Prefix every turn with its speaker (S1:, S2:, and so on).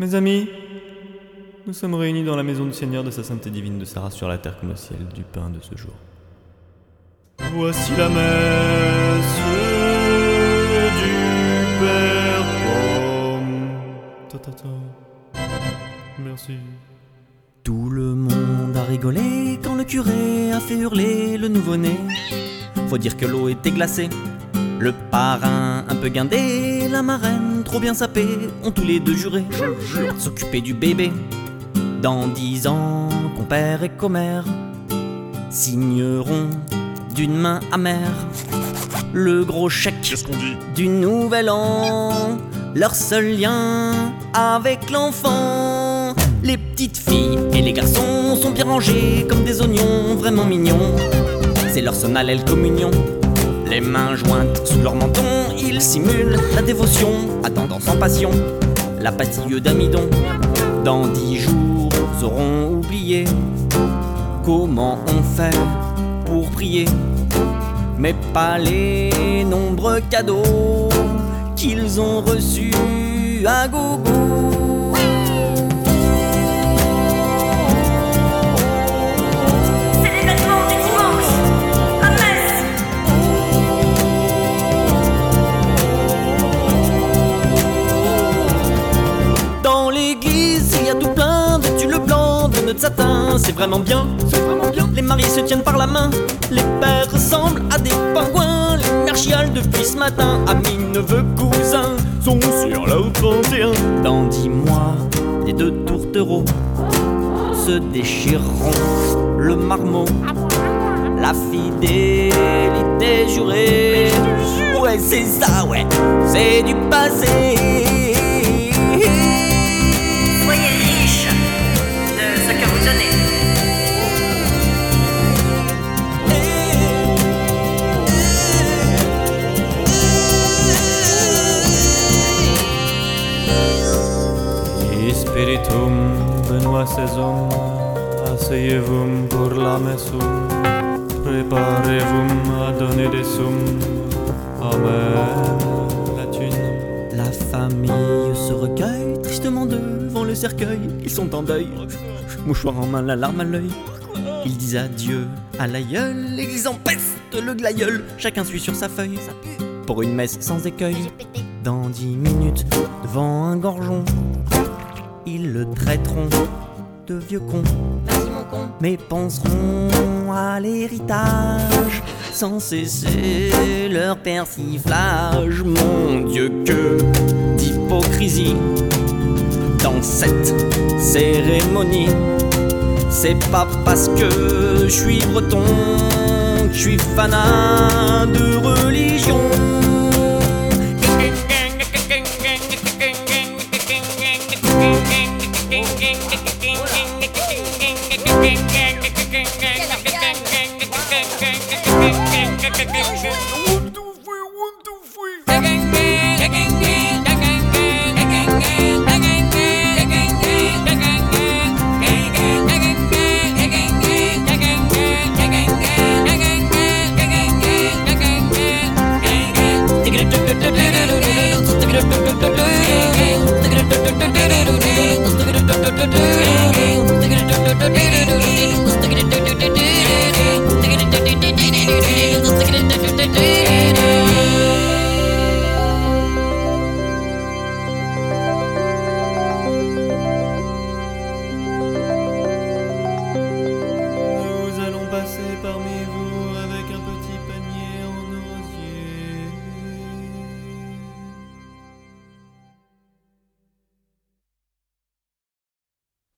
S1: Mes amis, nous sommes réunis dans la maison du Seigneur de sa sainteté divine de Sarah sur la terre comme au ciel du pain de ce jour. Voici la messe du Père Pomme. Merci.
S2: Tout le monde a rigolé quand le curé a fait hurler le nouveau-né. Faut dire que l'eau était glacée, le parrain un peu guindé, la marraine trop bien sapée, ont tous les deux juré s'occuper du bébé. Dans 10 ans, compère et commère signeront d'une main amère le gros chèque du nouvel an, leur seul lien avec l'enfant. Les petites filles et les garçons sont bien rangés comme des oignons, vraiment mignons. C'est leur solennelle communion. Les mains jointes sous leur menton, ils simulent la dévotion, attendant sans passion la pastille d'amidon. Dans 10 jours, auront oublié comment on fait pour prier, mais pas les nombreux cadeaux qu'ils ont reçus à gogo. De satin, c'est vraiment bien, Les maris se tiennent par la main, les pères ressemblent à des pingouins, les mères chialent depuis ce matin, amis, neveux, cousins sont sur leur 31. Dans 10 mois, les 2 tourtereaux se déchireront le marmot, la fidélité jurée. Ouais, c'est ça, ouais, c'est du passé.
S1: Spiritum, Benoît Saison, asseyez-vous pour la messum, préparez-vous à donner des sommes. Amen, la thune.
S2: La famille se recueille tristement devant le cercueil. Ils sont en deuil, mouchoir en main, la larme à l'œil. Ils disent adieu à l'aïeul et ils empestent le glaïeul. Chacun suit sur sa feuille pour une messe sans écueil. Dans 10 minutes, devant un gorgeon, ils le traiteront de vieux con, mais penseront à l'héritage sans cesser leur persiflage. Mon Dieu, que d'hypocrisie dans cette cérémonie. C'est pas parce que je suis breton que je suis fanat de religion.
S3: Stick it